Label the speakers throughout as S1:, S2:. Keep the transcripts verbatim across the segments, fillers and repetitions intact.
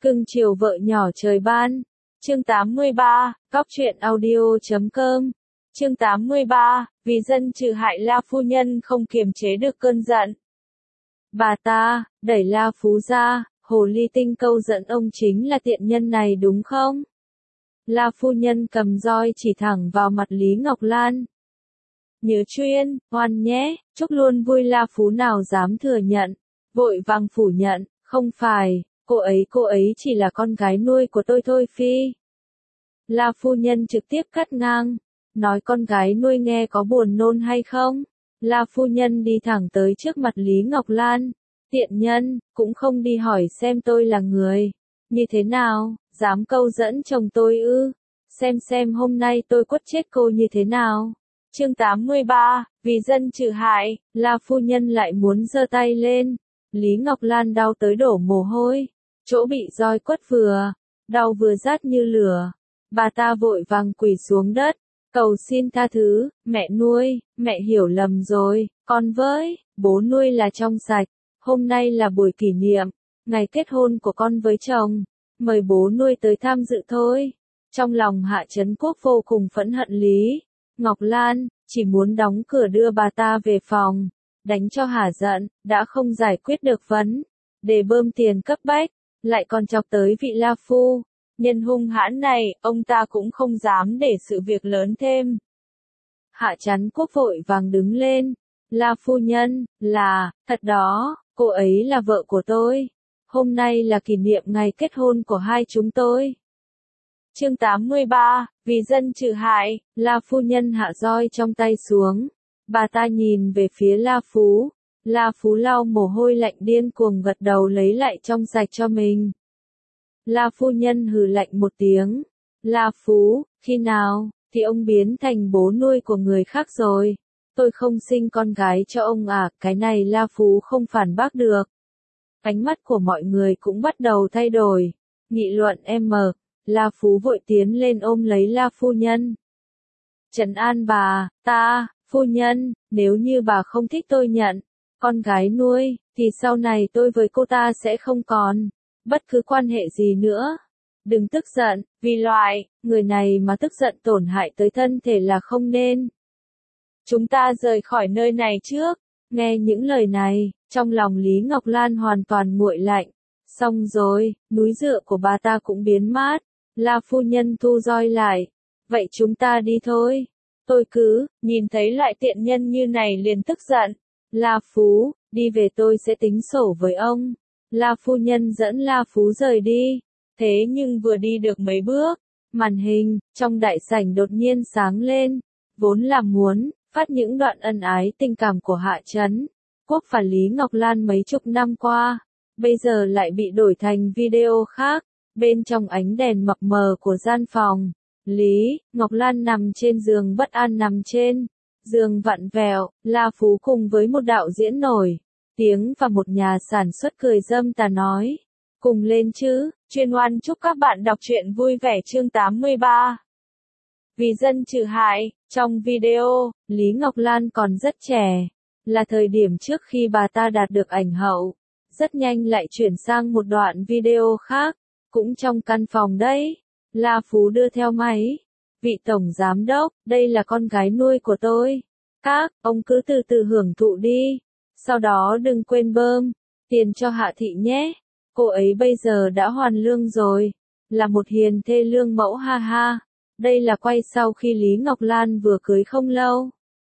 S1: Cưng chiều vợ nhỏ trời ban. Chương tám mươi ba, Cóc truyện audio chấm com. Chương tám mươi ba, vì dân trừ hại La phu nhân không kiềm chế được cơn giận. Bà ta, đẩy La Phú ra, hồ ly tinh câu giận ông chính là tiện nhân này đúng không? La phu nhân cầm roi chỉ thẳng vào mặt Lý Ngọc Lan. Nhớ chuyên, oan nhé, chúc luôn vui. La Phú nào dám thừa nhận, vội vàng phủ nhận, không phải, cô ấy cô ấy chỉ là con gái nuôi của tôi thôi phi. La phu nhân trực tiếp cắt ngang, nói con gái nuôi nghe có buồn nôn hay không? La phu nhân đi thẳng tới trước mặt Lý Ngọc Lan, tiện nhân, cũng không đi hỏi xem tôi là người như thế nào, dám câu dẫn chồng tôi ư, xem xem hôm nay tôi quất chết cô như thế nào. Chương tám mươi ba, vì dân trừ hại, La phu nhân lại muốn giơ tay lên, Lý Ngọc Lan đau tới đổ mồ hôi, chỗ bị roi quất vừa, đau vừa rát như lửa. Bà ta vội vàng quỳ xuống đất, cầu xin tha thứ, mẹ nuôi, mẹ hiểu lầm rồi, con với, bố nuôi là trong sạch, hôm nay là buổi kỷ niệm, ngày kết hôn của con với chồng, mời bố nuôi tới tham dự thôi. Trong lòng Hạ Trấn Quốc vô cùng phẫn hận Lý Ngọc Lan, chỉ muốn đóng cửa đưa bà ta về phòng, đánh cho hả giận, đã không giải quyết được vấn đề bơm tiền cấp bách, lại còn chọc tới vị La phu nhân hung hãn này, ông ta cũng không dám để sự việc lớn thêm. Hạ Trấn Quốc vội vàng đứng lên, La phu nhân, là, thật đó, cô ấy là vợ của tôi, hôm nay là kỷ niệm ngày kết hôn của hai chúng tôi. Chương tám mươi ba, vì dân trừ hại, La phu nhân hạ roi trong tay xuống, bà ta nhìn về phía La Phú, La Phú lau mồ hôi lạnh điên cuồng gật đầu lấy lại trong sạch cho mình. La phu nhân hừ lạnh một tiếng, La Phú, khi nào, thì ông biến thành bố nuôi của người khác rồi, tôi không sinh con gái cho ông à, cái này La Phú không phản bác được. Ánh mắt của mọi người cũng bắt đầu thay đổi, nghị luận em La Phú vội tiến lên ôm lấy La phu nhân. Trấn an bà, ta, phu nhân, nếu như bà không thích tôi nhận con gái nuôi, thì sau này tôi với cô ta sẽ không còn bất cứ quan hệ gì nữa. Đừng tức giận, vì loại người này mà tức giận tổn hại tới thân thể là không nên. Chúng ta rời khỏi nơi này trước. Nghe những lời này, trong lòng Lý Ngọc Lan hoàn toàn nguội lạnh. Xong rồi, núi dựa của bà ta cũng biến mát. La phu nhân thu roi lại. Vậy chúng ta đi thôi. Tôi cứ, nhìn thấy loại tiện nhân như này liền tức giận. La Phú, đi về tôi sẽ tính sổ với ông. La phu nhân dẫn La Phú rời đi. Thế nhưng vừa đi được mấy bước, màn hình, trong đại sảnh đột nhiên sáng lên. Vốn là muốn phát những đoạn ân ái tình cảm của Hạ Trấn Quốc và Lý Ngọc Lan mấy chục năm qua, bây giờ lại bị đổi thành video khác. Bên trong ánh đèn mập mờ của gian phòng, Lý Ngọc Lan nằm trên giường bất an nằm trên giường vặn vẹo, La Phú cùng với một đạo diễn nổi tiếng và một nhà sản xuất cười dâm tà nói, cùng lên chứ, chuyên oan chúc các bạn đọc truyện vui vẻ. Chương tám mươi ba, vì dân trừ hại. Trong video, Lý Ngọc Lan còn rất trẻ, là thời điểm trước khi bà ta đạt được ảnh hậu, rất nhanh lại chuyển sang một đoạn video khác, cũng trong căn phòng đấy. La Phú đưa theo máy, vị tổng giám đốc, đây là con gái nuôi của tôi, các ông cứ từ từ hưởng thụ đi, sau đó đừng quên bơm tiền cho Hạ thị nhé, cô ấy bây giờ đã hoàn lương rồi, là một hiền thê lương mẫu ha ha. Đây là quay sau khi Lý Ngọc Lan vừa cưới không lâu.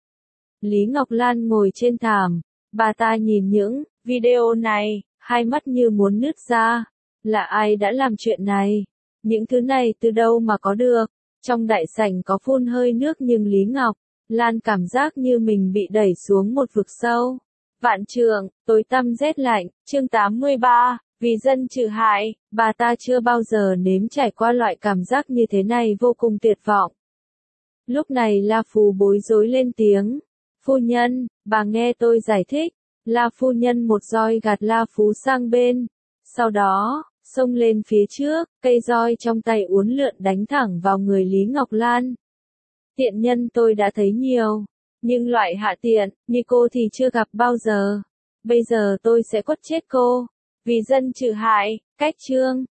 S1: Lý Ngọc Lan ngồi trên thảm, bà ta nhìn những video này, hai mắt như muốn nứt ra. Là ai đã làm chuyện này? Những thứ này từ đâu mà có được? Trong đại sảnh có phun hơi nước nhưng Lý Ngọc Lan cảm giác như mình bị đẩy xuống một vực sâu. Vạn trượng, tối tăm rét lạnh. Chương tám mươi ba, vì dân trừ hại, bà ta chưa bao giờ nếm trải qua loại cảm giác như thế này, vô cùng tuyệt vọng. Lúc này La Phú bối rối lên tiếng, phu nhân, bà nghe tôi giải thích. La phu nhân một roi gạt La Phú sang bên, sau đó, xông lên phía trước, cây roi trong tay uốn lượn đánh thẳng vào người Lý Ngọc Lan. Tiện nhân tôi đã thấy nhiều, nhưng loại hạ tiện như cô thì chưa gặp bao giờ. Bây giờ tôi sẽ quất chết cô. Vì dân trừ hại, cách chương